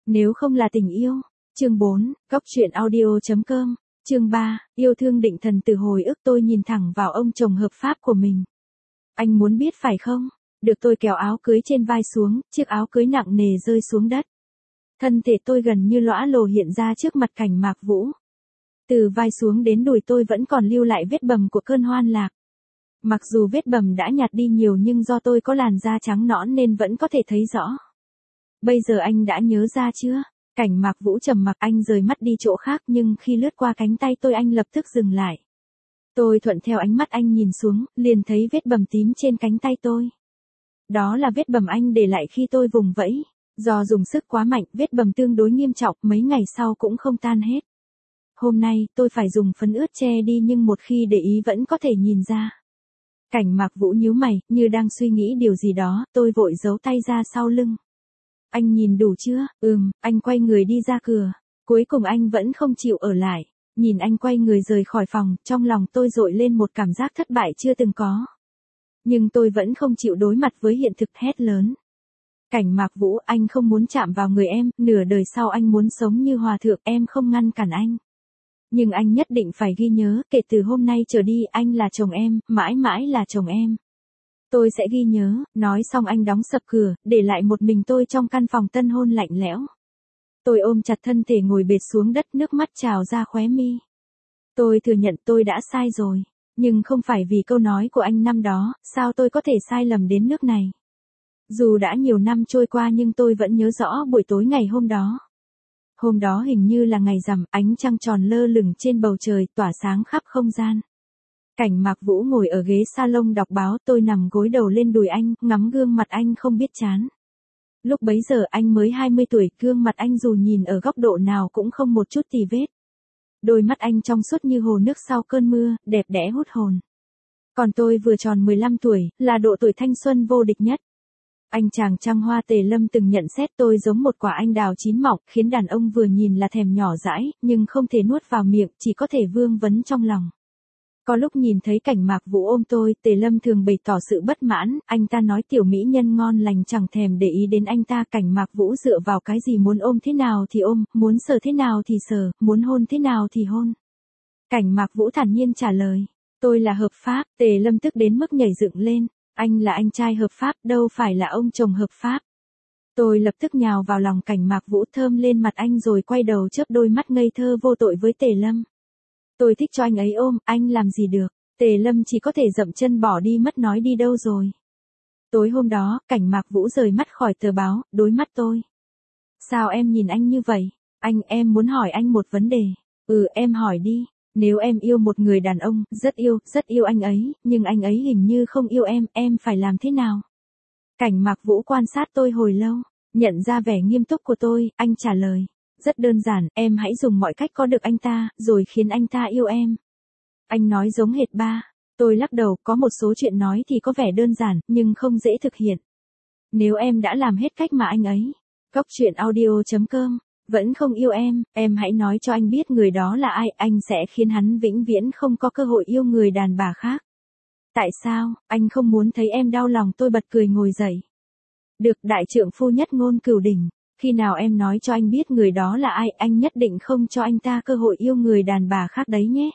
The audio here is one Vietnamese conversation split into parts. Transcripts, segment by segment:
Nếu không là tình yêu. Chương 4, Góc truyện audio.com, chương 3, yêu thương định thần từ hồi ức. Tôi nhìn thẳng vào ông chồng hợp pháp của mình. Anh muốn biết phải không? Được tôi kéo áo cưới trên vai xuống, chiếc áo cưới nặng nề rơi xuống đất. Thân thể tôi gần như lõa lồ hiện ra trước mặt Cảnh Mạc Vũ. Từ vai xuống đến đùi tôi vẫn còn lưu lại vết bầm của cơn hoan lạc. Mặc dù vết bầm đã nhạt đi nhiều nhưng do tôi có làn da trắng nõn nên vẫn có thể thấy rõ. Bây giờ anh đã nhớ ra chưa? Cảnh Mạc Vũ trầm mặc, anh rời mắt đi chỗ khác nhưng khi lướt qua cánh tay tôi anh lập tức dừng lại. Tôi thuận theo ánh mắt anh nhìn xuống, liền thấy vết bầm tím trên cánh tay tôi. Đó là vết bầm anh để lại khi tôi vùng vẫy. Do dùng sức quá mạnh, vết bầm tương đối nghiêm trọng, mấy ngày sau cũng không tan hết. Hôm nay, tôi phải dùng phấn ướt che đi nhưng một khi để ý vẫn có thể nhìn ra. Cảnh Mạc Vũ nhíu mày, như đang suy nghĩ điều gì đó, tôi vội giấu tay ra sau lưng. Anh nhìn đủ chưa? Anh quay người đi ra cửa. Cuối cùng anh vẫn không chịu ở lại. Nhìn anh quay người rời khỏi phòng, trong lòng tôi dội lên một cảm giác thất bại chưa từng có. Nhưng tôi vẫn không chịu đối mặt với hiện thực, hét lớn. Cảnh Mạc Vũ, anh không muốn chạm vào người em, nửa đời sau anh muốn sống như hòa thượng, em không ngăn cản anh. Nhưng anh nhất định phải ghi nhớ, kể từ hôm nay trở đi, anh là chồng em, mãi mãi là chồng em. Tôi sẽ ghi nhớ. Nói xong anh đóng sập cửa, để lại một mình tôi trong căn phòng tân hôn lạnh lẽo. Tôi ôm chặt thân thể ngồi bệt xuống đất, nước mắt trào ra khóe mi. Tôi thừa nhận tôi đã sai rồi. Nhưng không phải vì câu nói của anh năm đó, sao tôi có thể sai lầm đến nước này. Dù đã nhiều năm trôi qua nhưng tôi vẫn nhớ rõ buổi tối ngày hôm đó. Hôm đó hình như là ngày rằm, ánh trăng tròn lơ lửng trên bầu trời, tỏa sáng khắp không gian. Cảnh Mạc Vũ ngồi ở ghế salon đọc báo, tôi nằm gối đầu lên đùi anh, ngắm gương mặt anh không biết chán. Lúc bấy giờ anh mới 20 tuổi, gương mặt anh dù nhìn ở góc độ nào cũng không một chút tì vết. Đôi mắt anh trong suốt như hồ nước sau cơn mưa, đẹp đẽ hút hồn. Còn tôi vừa tròn 15 tuổi, là độ tuổi thanh xuân vô địch nhất. Anh chàng trăng hoa Tề Lâm từng nhận xét tôi giống một quả anh đào chín mọng, khiến đàn ông vừa nhìn là thèm nhỏ dãi, nhưng không thể nuốt vào miệng, chỉ có thể vương vấn trong lòng. Có lúc nhìn thấy Cảnh Mạc Vũ ôm tôi, Tề Lâm thường bày tỏ sự bất mãn, anh ta nói tiểu mỹ nhân ngon lành chẳng thèm để ý đến anh ta. Cảnh Mạc Vũ dựa vào cái gì, muốn ôm thế nào thì ôm, muốn sờ thế nào thì sờ, muốn hôn thế nào thì hôn. Cảnh Mạc Vũ thản nhiên trả lời, tôi là hợp pháp. Tề Lâm tức đến mức nhảy dựng lên, anh là anh trai hợp pháp, đâu phải là ông chồng hợp pháp. Tôi lập tức nhào vào lòng Cảnh Mạc Vũ, thơm lên mặt anh rồi quay đầu chớp đôi mắt ngây thơ vô tội với Tề Lâm. Tôi thích cho anh ấy ôm, anh làm gì được. Tề Lâm chỉ có thể dậm chân bỏ đi mất, nói đi đâu rồi. Tối hôm đó, Cảnh Mạc Vũ rời mắt khỏi tờ báo, đối mắt tôi. Sao em nhìn anh như vậy? Em muốn hỏi anh một vấn đề. Em hỏi đi. Nếu em yêu một người đàn ông, rất yêu anh ấy, nhưng anh ấy hình như không yêu em phải làm thế nào? Cảnh Mạc Vũ quan sát tôi hồi lâu, nhận ra vẻ nghiêm túc của tôi, anh trả lời. Rất đơn giản, em hãy dùng mọi cách có được anh ta, rồi khiến anh ta yêu em. Anh nói giống hệt ba. Tôi lắc đầu, có một số chuyện nói thì có vẻ đơn giản, nhưng không dễ thực hiện. Nếu em đã làm hết cách mà anh ấy, Góc truyện audio.com, vẫn không yêu em hãy nói cho anh biết người đó là ai, anh sẽ khiến hắn vĩnh viễn không có cơ hội yêu người đàn bà khác. Tại sao, anh không muốn thấy em đau lòng? Tôi bật cười ngồi dậy. Được, đại trượng phu nhất ngôn cửu đỉnh. Khi nào em nói cho anh biết người đó là ai, anh nhất định không cho anh ta cơ hội yêu người đàn bà khác đấy nhé.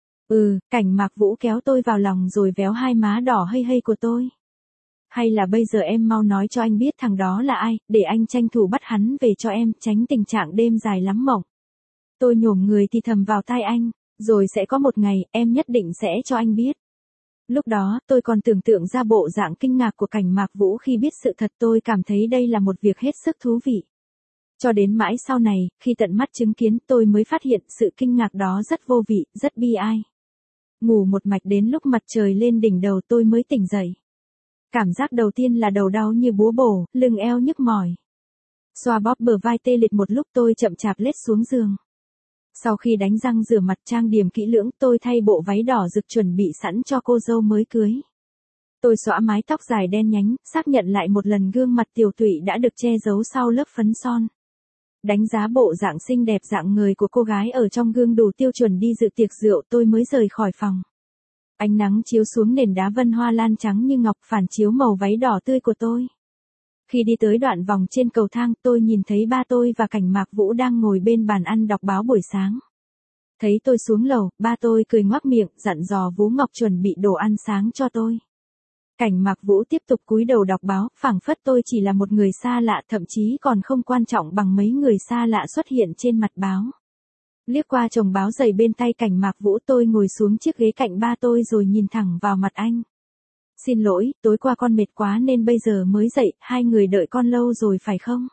Cảnh Mạc Vũ kéo tôi vào lòng rồi véo hai má đỏ hây hây của tôi. Hay là bây giờ em mau nói cho anh biết thằng đó là ai, để anh tranh thủ bắt hắn về cho em, tránh tình trạng đêm dài lắm mộng. Tôi nhổm người thì thầm vào tai anh, rồi sẽ có một ngày, em nhất định sẽ cho anh biết. Lúc đó, tôi còn tưởng tượng ra bộ dạng kinh ngạc của Cảnh Mạc Vũ khi biết sự thật. Tôi cảm thấy đây là một việc hết sức thú vị. Cho đến mãi sau này, khi tận mắt chứng kiến, tôi mới phát hiện sự kinh ngạc đó rất vô vị, rất bi ai. Ngủ một mạch đến lúc mặt trời lên đỉnh đầu tôi mới tỉnh dậy. Cảm giác đầu tiên là đầu đau như búa bổ, lưng eo nhức mỏi. Xoa bóp bờ vai tê liệt một lúc, tôi chậm chạp lết xuống giường. Sau khi đánh răng rửa mặt trang điểm kỹ lưỡng, tôi thay bộ váy đỏ rực chuẩn bị sẵn cho cô dâu mới cưới. Tôi xõa mái tóc dài đen nhánh, xác nhận lại một lần gương mặt tiều tụy đã được che giấu sau lớp phấn son. Đánh giá bộ dạng xinh đẹp dạng người của cô gái ở trong gương đủ tiêu chuẩn đi dự tiệc rượu, tôi mới rời khỏi phòng. Ánh nắng chiếu xuống nền đá vân hoa lan trắng như ngọc, phản chiếu màu váy đỏ tươi của tôi. Khi đi tới đoạn vòng trên cầu thang, tôi nhìn thấy ba tôi và Cảnh Mạc Vũ đang ngồi bên bàn ăn đọc báo buổi sáng. Thấy tôi xuống lầu, ba tôi cười ngoác miệng, dặn dò Vũ Ngọc chuẩn bị đồ ăn sáng cho tôi. Cảnh Mạc Vũ tiếp tục cúi đầu đọc báo, phảng phất tôi chỉ là một người xa lạ, thậm chí còn không quan trọng bằng mấy người xa lạ xuất hiện trên mặt báo. Liếc qua chồng báo dày bên tay Cảnh Mạc Vũ, tôi ngồi xuống chiếc ghế cạnh ba tôi rồi nhìn thẳng vào mặt anh. Xin lỗi, tối qua con mệt quá nên bây giờ mới dậy, hai người đợi con lâu rồi phải không?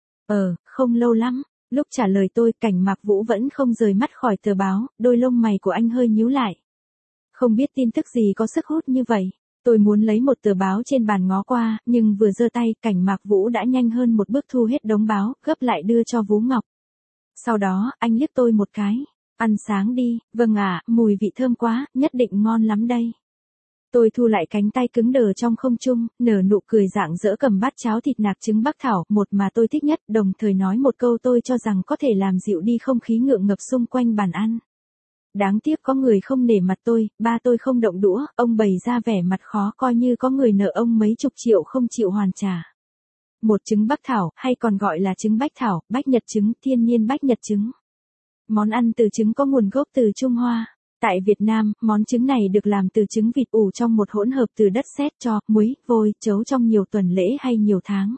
Không lâu lắm. Lúc trả lời tôi, Cảnh Mạc Vũ vẫn không rời mắt khỏi tờ báo, đôi lông mày của anh hơi nhíu lại. Không biết tin tức gì có sức hút như vậy. Tôi muốn lấy một tờ báo trên bàn ngó qua, nhưng vừa giơ tay, Cảnh Mạc Vũ đã nhanh hơn một bước thu hết đống báo, gấp lại đưa cho Vũ Ngọc. Sau đó, anh liếc tôi một cái. Ăn sáng đi, vâng ạ, mùi vị thơm quá, nhất định ngon lắm đây. Tôi thu lại cánh tay cứng đờ trong không trung, nở nụ cười rạng rỡ cầm bát cháo thịt nạc trứng bắc thảo, một mà tôi thích nhất, đồng thời nói một câu tôi cho rằng có thể làm dịu đi không khí ngượng ngập xung quanh bàn ăn. Đáng tiếc có người không nể mặt tôi, ba tôi không động đũa, ông bày ra vẻ mặt khó coi như có người nợ ông mấy chục triệu không chịu hoàn trả. Một trứng bắc thảo, hay còn gọi là trứng bách thảo, bách nhật trứng, thiên nhiên bách nhật trứng. Món ăn từ trứng có nguồn gốc từ Trung Hoa. Tại Việt Nam, món trứng này được làm từ trứng vịt ủ trong một hỗn hợp từ đất sét, tro, muối, vôi, trấu trong nhiều tuần lễ hay nhiều tháng.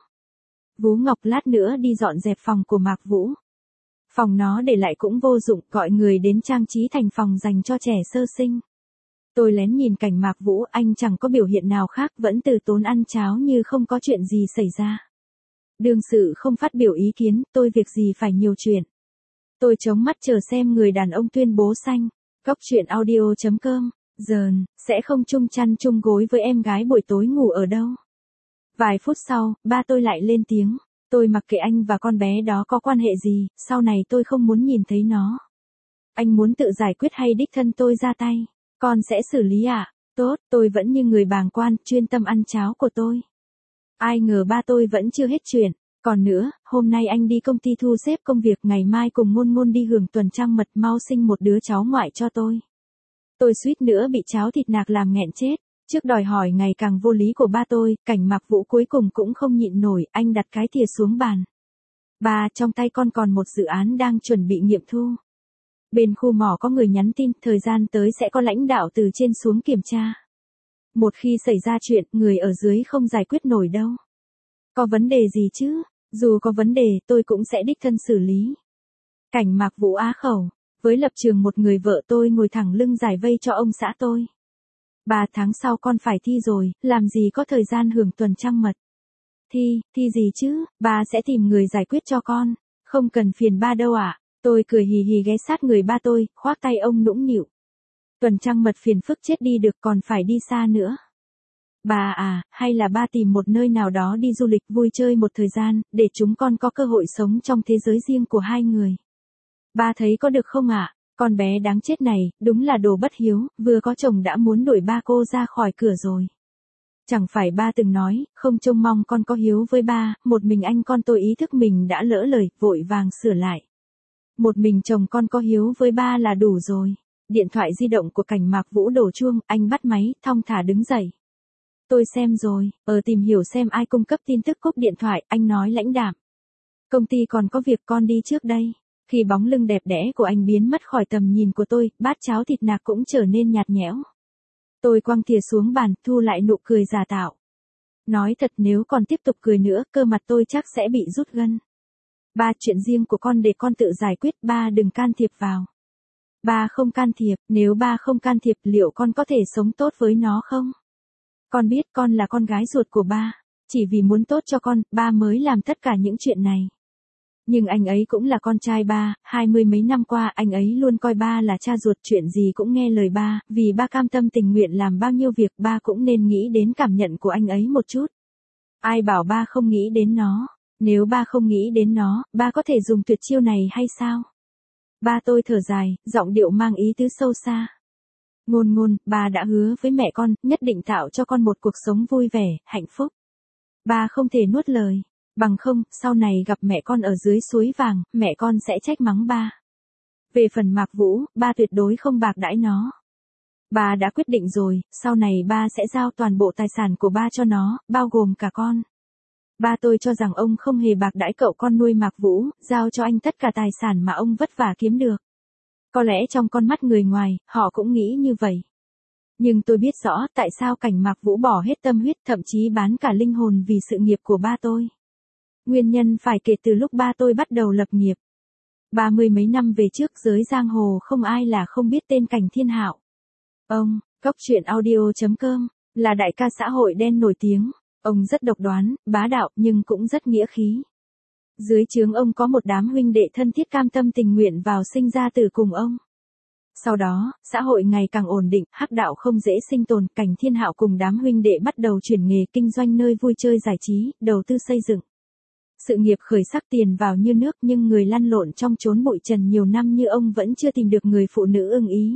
Vũ Ngọc lát nữa đi dọn dẹp phòng của Mạc Vũ. Phòng nó để lại cũng vô dụng, gọi người đến trang trí thành phòng dành cho trẻ sơ sinh. Tôi lén nhìn Cảnh Mạc Vũ, anh chẳng có biểu hiện nào khác, vẫn từ tốn ăn cháo như không có chuyện gì xảy ra. Đương sự không phát biểu ý kiến, tôi việc gì phải nhiều chuyện. Tôi chống mắt chờ xem người đàn ông tuyên bố xanh. Góc chuyện audio.com, Dờn, sẽ không chung chăn chung gối với em gái buổi tối ngủ ở đâu. Vài phút sau, ba tôi lại lên tiếng. Tôi mặc kệ anh và con bé đó có quan hệ gì, sau này tôi không muốn nhìn thấy nó. Anh muốn tự giải quyết hay đích thân tôi ra tay? Con sẽ xử lý ạ. Tốt, tôi vẫn như người bàng quan, chuyên tâm ăn cháo của tôi. Ai ngờ ba tôi vẫn chưa hết chuyện. Còn nữa, hôm nay anh đi công ty thu xếp công việc, ngày mai cùng Ngôn Ngôn đi hưởng tuần trăng mật, mau sinh một đứa cháu ngoại cho tôi. Tôi suýt nữa bị cháo thịt nạc làm nghẹn chết. Trước đòi hỏi ngày càng vô lý của ba tôi, Cảnh Mạc Vũ cuối cùng cũng không nhịn nổi, anh đặt cái thìa xuống bàn. Ba, trong tay con còn một dự án đang chuẩn bị nghiệm thu. Bên khu mỏ có người nhắn tin, thời gian tới sẽ có lãnh đạo từ trên xuống kiểm tra. Một khi xảy ra chuyện, người ở dưới không giải quyết nổi đâu. Có vấn đề gì chứ? Dù có vấn đề, tôi cũng sẽ đích thân xử lý. Cảnh Mạc Vũ á khẩu. Với lập trường một người vợ, tôi ngồi thẳng lưng giải vây cho ông xã tôi. 3 tháng sau con phải thi rồi, làm gì có thời gian hưởng tuần trăng mật. Thi gì chứ, ba sẽ tìm người giải quyết cho con. Không cần phiền ba đâu ạ. Tôi cười hì hì ghé sát người ba tôi, khoác tay ông nũng nịu. Tuần trăng mật phiền phức chết đi được, còn phải đi xa nữa. Bà à, hay là ba tìm một nơi nào đó đi du lịch vui chơi một thời gian, để chúng con có cơ hội sống trong thế giới riêng của hai người. Ba thấy có được không ạ? Con bé đáng chết này, đúng là đồ bất hiếu, vừa có chồng đã muốn đuổi ba cô ra khỏi cửa rồi. Chẳng phải ba từng nói, không trông mong con có hiếu với ba, một mình anh con tôi ý thức mình đã lỡ lời, vội vàng sửa lại. Một mình chồng con có hiếu với ba là đủ rồi. Điện thoại di động của Cảnh Mạc Vũ đổ chuông, anh bắt máy, thong thả đứng dậy. Tôi xem rồi, tìm hiểu xem ai cung cấp tin tức, cúp điện thoại, anh nói lãnh đạm. Công ty còn có việc, con đi trước đây. Khi bóng lưng đẹp đẽ của anh biến mất khỏi tầm nhìn của tôi, bát cháo thịt nạc cũng trở nên nhạt nhẽo. Tôi quăng thìa xuống bàn, thu lại nụ cười giả tạo. Nói thật, nếu còn tiếp tục cười nữa, cơ mặt tôi chắc sẽ bị rút gân. Ba, chuyện riêng của con để con tự giải quyết, ba đừng can thiệp vào. Ba không can thiệp, nếu ba không can thiệp, liệu con có thể sống tốt với nó không? Con biết con là con gái ruột của ba. Chỉ vì muốn tốt cho con, ba mới làm tất cả những chuyện này. Nhưng anh ấy cũng là con trai ba, 20 mấy năm qua anh ấy luôn coi ba là cha ruột, chuyện gì cũng nghe lời ba, vì ba cam tâm tình nguyện làm bao nhiêu việc, ba cũng nên nghĩ đến cảm nhận của anh ấy một chút. Ai bảo ba không nghĩ đến nó? Nếu ba không nghĩ đến nó, ba có thể dùng tuyệt chiêu này hay sao? Ba tôi thở dài, giọng điệu mang ý tứ sâu xa. Ngôn Ngôn, ba đã hứa với mẹ con, nhất định tạo cho con một cuộc sống vui vẻ, hạnh phúc. Ba không thể nuốt lời. Bằng không, sau này gặp mẹ con ở dưới suối vàng, mẹ con sẽ trách mắng ba. Về phần Mạc Vũ, ba tuyệt đối không bạc đãi nó. Ba đã quyết định rồi, sau này ba sẽ giao toàn bộ tài sản của ba cho nó, bao gồm cả con. Ba tôi cho rằng ông không hề bạc đãi cậu con nuôi Mạc Vũ, giao cho anh tất cả tài sản mà ông vất vả kiếm được. Có lẽ trong con mắt người ngoài, họ cũng nghĩ như vậy. Nhưng tôi biết rõ tại sao Cảnh Mạc Vũ bỏ hết tâm huyết, thậm chí bán cả linh hồn vì sự nghiệp của ba tôi. Nguyên nhân phải kể từ lúc ba tôi bắt đầu lập nghiệp. 30 mấy năm về trước, giới giang hồ không ai là không biết tên Cảnh Thiên Hạo. Ông, Góc Truyện Audio.com, là đại ca xã hội đen nổi tiếng. Ông rất độc đoán, bá đạo nhưng cũng rất nghĩa khí. Dưới trướng ông có một đám huynh đệ thân thiết cam tâm tình nguyện vào sinh ra tử cùng ông. Sau đó, xã hội ngày càng ổn định, hắc đạo không dễ sinh tồn, Cảnh Thiên Hạo cùng đám huynh đệ bắt đầu chuyển nghề kinh doanh nơi vui chơi giải trí, đầu tư xây dựng. Sự nghiệp khởi sắc, tiền vào như nước, nhưng người lăn lộn trong chốn bụi trần nhiều năm như ông vẫn chưa tìm được người phụ nữ ưng ý.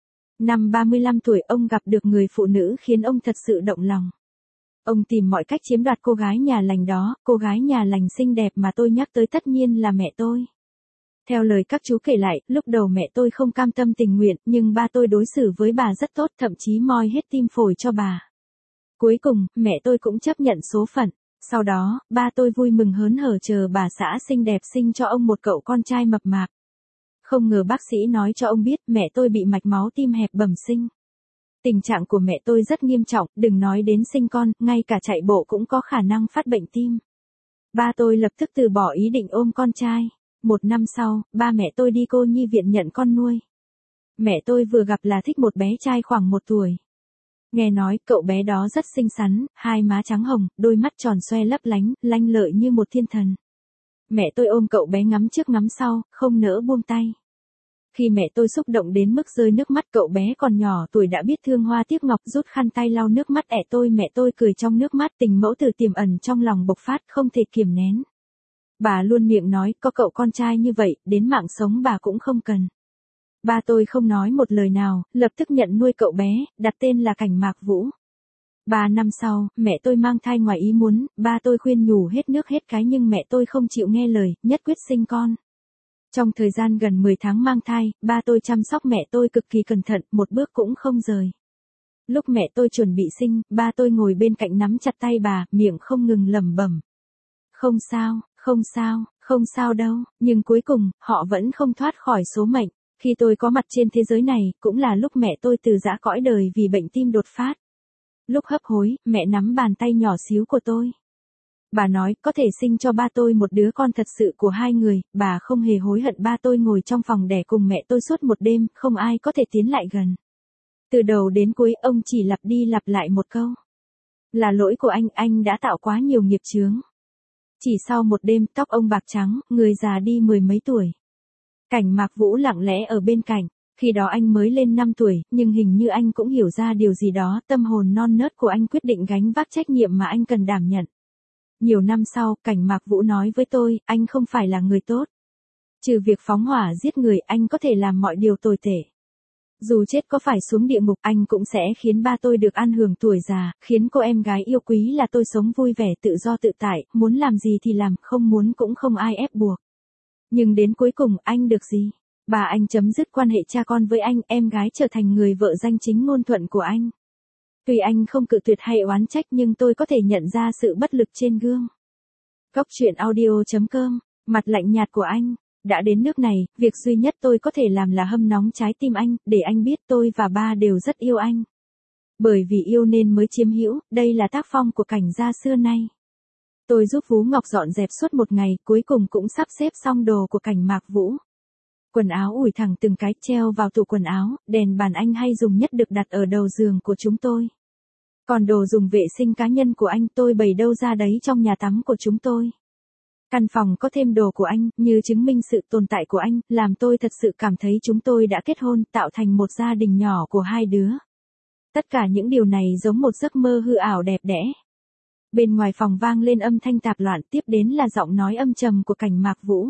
Năm 35 tuổi ông gặp được người phụ nữ khiến ông thật sự động lòng. Ông tìm mọi cách chiếm đoạt cô gái nhà lành đó, cô gái nhà lành xinh đẹp mà tôi nhắc tới tất nhiên là mẹ tôi. Theo lời các chú kể lại, lúc đầu mẹ tôi không cam tâm tình nguyện, nhưng ba tôi đối xử với bà rất tốt, thậm chí moi hết tim phổi cho bà. Cuối cùng, mẹ tôi cũng chấp nhận số phận. Sau đó, ba tôi vui mừng hớn hở chờ bà xã xinh đẹp sinh cho ông một cậu con trai mập mạp. Không ngờ bác sĩ nói cho ông biết mẹ tôi bị mạch máu tim hẹp bẩm sinh. Tình trạng của mẹ tôi rất nghiêm trọng, đừng nói đến sinh con, ngay cả chạy bộ cũng có khả năng phát bệnh tim. Ba tôi lập tức từ bỏ ý định ôm con trai. 1 năm sau, ba mẹ tôi đi cô nhi viện nhận con nuôi. Mẹ tôi vừa gặp là thích một bé trai khoảng 1 tuổi. Nghe nói cậu bé đó rất xinh xắn, hai má trắng hồng, đôi mắt tròn xoe lấp lánh, lanh lợi như một thiên thần. Mẹ tôi ôm cậu bé ngắm trước ngắm sau, không nỡ buông tay. Khi mẹ tôi xúc động đến mức rơi nước mắt, cậu bé còn nhỏ tuổi đã biết thương hoa tiếc ngọc, rút khăn tay lau nước mắt tôi. Mẹ tôi cười trong nước mắt, tình mẫu tử tiềm ẩn trong lòng bộc phát, không thể kiềm nén. Bà luôn miệng nói, có cậu con trai như vậy, đến mạng sống bà cũng không cần. Ba tôi không nói một lời nào, lập tức nhận nuôi cậu bé, đặt tên là Cảnh Mạc Vũ. 3 năm sau, mẹ tôi mang thai ngoài ý muốn, ba tôi khuyên nhủ hết nước hết cái nhưng mẹ tôi không chịu nghe lời, nhất quyết sinh con. Trong thời gian gần 10 tháng mang thai, ba tôi chăm sóc mẹ tôi cực kỳ cẩn thận, một bước cũng không rời. Lúc mẹ tôi chuẩn bị sinh, ba tôi ngồi bên cạnh nắm chặt tay bà, miệng không ngừng lẩm bẩm. Không sao, không sao, không sao đâu, nhưng cuối cùng, họ vẫn không thoát khỏi số mệnh. Khi tôi có mặt trên thế giới này, cũng là lúc mẹ tôi từ giã cõi đời vì bệnh tim đột phát. Lúc hấp hối, mẹ nắm bàn tay nhỏ xíu của tôi. Bà nói, có thể sinh cho ba tôi một đứa con thật sự của hai người, bà không hề hối hận. Ba tôi ngồi trong phòng đẻ cùng mẹ tôi suốt một đêm, không ai có thể tiến lại gần. Từ đầu đến cuối, ông chỉ lặp đi lặp lại một câu. Là lỗi của anh đã tạo quá nhiều nghiệp chướng. Chỉ sau một đêm, tóc ông bạc trắng, người già đi 10 mấy tuổi. Cảnh Mạc Vũ lặng lẽ ở bên cạnh, khi đó anh mới lên 5 tuổi, nhưng hình như anh cũng hiểu ra điều gì đó, tâm hồn non nớt của anh quyết định gánh vác trách nhiệm mà anh cần đảm nhận. Nhiều năm sau, Cảnh Mạc Vũ nói với tôi, anh không phải là người tốt. Trừ việc phóng hỏa giết người, anh có thể làm mọi điều tồi tệ. Dù chết có phải xuống địa ngục, anh cũng sẽ khiến ba tôi được ăn hưởng tuổi già, khiến cô em gái yêu quý là tôi sống vui vẻ tự do tự tại, muốn làm gì thì làm, không muốn cũng không ai ép buộc. Nhưng đến cuối cùng, anh được gì? Bà anh chấm dứt quan hệ cha con với anh, em gái trở thành người vợ danh chính ngôn thuận của anh. Tuy anh không cự tuyệt hay oán trách nhưng tôi có thể nhận ra sự bất lực trên gương. Góc Truyện Audio.com, mặt lạnh nhạt của anh. Đã đến nước này, việc duy nhất tôi có thể làm là hâm nóng trái tim anh, để anh biết tôi và ba đều rất yêu anh. Bởi vì yêu nên mới chiếm hữu, đây là tác phong của Cảnh gia xưa nay. Tôi giúp Vú Ngọc dọn dẹp suốt một ngày, cuối cùng cũng sắp xếp xong đồ của Cảnh Mạc Vũ. Quần áo ủi thẳng từng cái treo vào tủ quần áo, đèn bàn anh hay dùng nhất được đặt ở đầu giường của chúng tôi. Còn đồ dùng vệ sinh cá nhân của anh tôi bày đâu ra đấy trong nhà tắm của chúng tôi. Căn phòng có thêm đồ của anh, như chứng minh sự tồn tại của anh, làm tôi thật sự cảm thấy chúng tôi đã kết hôn, tạo thành một gia đình nhỏ của hai đứa. Tất cả những điều này giống một giấc mơ hư ảo đẹp đẽ. Bên ngoài phòng vang lên âm thanh tạp loạn, tiếp đến là giọng nói âm trầm của Cảnh Mạc Vũ.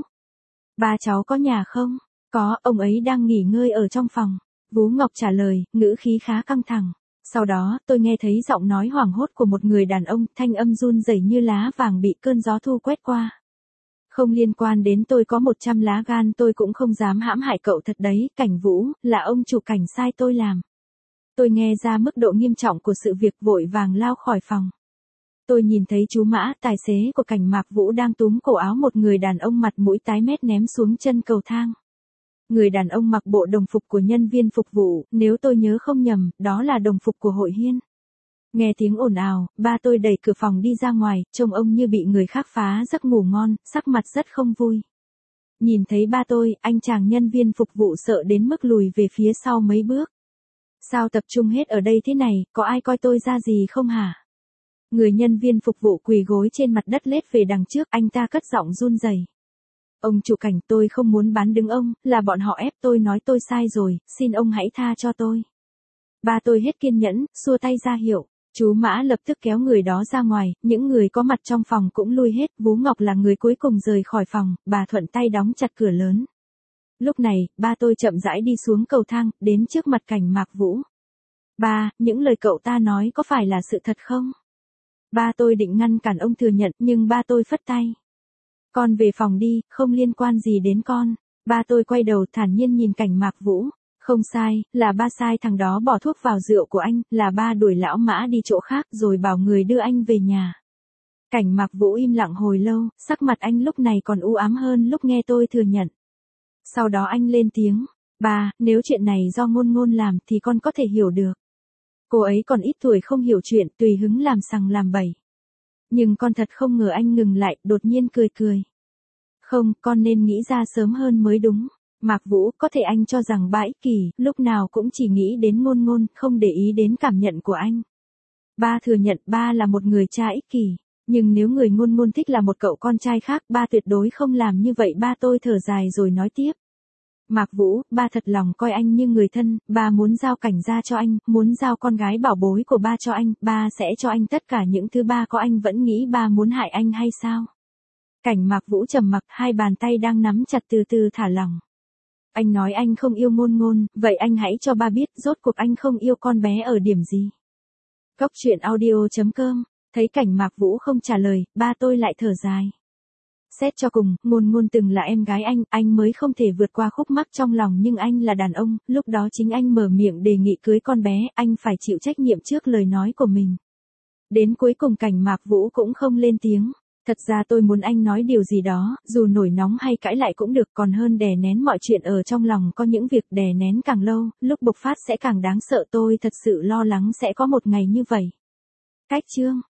Ba cháu có nhà không? Có, ông ấy đang nghỉ ngơi ở trong phòng. Vú Ngọc trả lời, ngữ khí khá căng thẳng. Sau đó, tôi nghe thấy giọng nói hoảng hốt của một người đàn ông, thanh âm run rẩy như lá vàng bị cơn gió thu quét qua. Không liên quan đến tôi, có 100 lá gan tôi cũng không dám hãm hại cậu thật đấy, Cảnh Vũ, là ông chủ Cảnh sai tôi làm. Tôi nghe ra mức độ nghiêm trọng của sự việc, vội vàng lao khỏi phòng. Tôi nhìn thấy chú Mã, tài xế của Cảnh Mạc Vũ đang túm cổ áo một người đàn ông mặt mũi tái mét ném xuống chân cầu thang. Người đàn ông mặc bộ đồng phục của nhân viên phục vụ, nếu tôi nhớ không nhầm, đó là đồng phục của hội Hiên. Nghe tiếng ồn ào, ba tôi đẩy cửa phòng đi ra ngoài, trông ông như bị người khác phá giấc ngủ ngon, sắc mặt rất không vui. Nhìn thấy ba tôi, anh chàng nhân viên phục vụ sợ đến mức lùi về phía sau mấy bước. Sao tập trung hết ở đây thế này, có ai coi tôi ra gì không hả? Người nhân viên phục vụ quỳ gối trên mặt đất lết về đằng trước, anh ta cất giọng run rẩy. Ông chủ Cảnh, tôi không muốn bán đứng ông, là bọn họ ép tôi, nói tôi sai rồi, xin ông hãy tha cho tôi. Ba tôi hết kiên nhẫn, xua tay ra hiệu. Chú Mã lập tức kéo người đó ra ngoài, những người có mặt trong phòng cũng lui hết, Vú Ngọc là người cuối cùng rời khỏi phòng, bà thuận tay đóng chặt cửa lớn. Lúc này, ba tôi chậm rãi đi xuống cầu thang, đến trước mặt Cảnh Mạc Vũ. Ba, những lời cậu ta nói có phải là sự thật không? Ba tôi định ngăn cản ông thừa nhận, nhưng ba tôi phất tay. Con về phòng đi, không liên quan gì đến con. Ba tôi quay đầu thản nhiên nhìn Cảnh Mạc Vũ. Không sai, là ba sai, thằng đó bỏ thuốc vào rượu của anh, là ba đuổi lão Mã đi chỗ khác rồi bảo người đưa anh về nhà. Cảnh Mạc Vũ im lặng hồi lâu, sắc mặt anh lúc này còn u ám hơn lúc nghe tôi thừa nhận. Sau đó anh lên tiếng, ba, nếu chuyện này do Ngôn Ngôn làm thì con có thể hiểu được. Cô ấy còn ít tuổi không hiểu chuyện, tùy hứng làm sằng làm bậy. Nhưng con thật không ngờ. Anh ngừng lại, đột nhiên cười cười. Không, con nên nghĩ ra sớm hơn mới đúng. Mạc Vũ, có thể anh cho rằng ba ích kỷ, lúc nào cũng chỉ nghĩ đến Ngôn Ngôn, không để ý đến cảm nhận của anh. Ba thừa nhận ba là một người cha ích kỷ, nhưng nếu người Ngôn Ngôn thích là một cậu con trai khác, ba tuyệt đối không làm như vậy. Ba tôi thở dài rồi nói tiếp. Mạc Vũ, ba thật lòng coi anh như người thân, ba muốn giao Cảnh ra cho anh, muốn giao con gái bảo bối của ba cho anh, ba sẽ cho anh tất cả những thứ ba có. Anh vẫn nghĩ ba muốn hại anh hay sao? Cảnh Mạc Vũ trầm mặc, hai bàn tay đang nắm chặt từ từ thả lỏng. Anh nói anh không yêu Ngôn Ngôn, vậy anh hãy cho ba biết, rốt cuộc anh không yêu con bé ở điểm gì. Góc truyện audio.com, thấy Cảnh Mạc Vũ không trả lời, ba tôi lại thở dài. Xét cho cùng, Ngôn Ngôn từng là em gái anh mới không thể vượt qua khúc mắc trong lòng, nhưng anh là đàn ông, lúc đó chính anh mở miệng đề nghị cưới con bé, anh phải chịu trách nhiệm trước lời nói của mình. Đến cuối cùng Cảnh Mạc Vũ cũng không lên tiếng. Thật ra tôi muốn anh nói điều gì đó, dù nổi nóng hay cãi lại cũng được, còn hơn đè nén mọi chuyện ở trong lòng. Có những việc đè nén càng lâu, lúc bộc phát sẽ càng đáng sợ. Tôi thật sự lo lắng sẽ có một ngày như vậy. Cách chương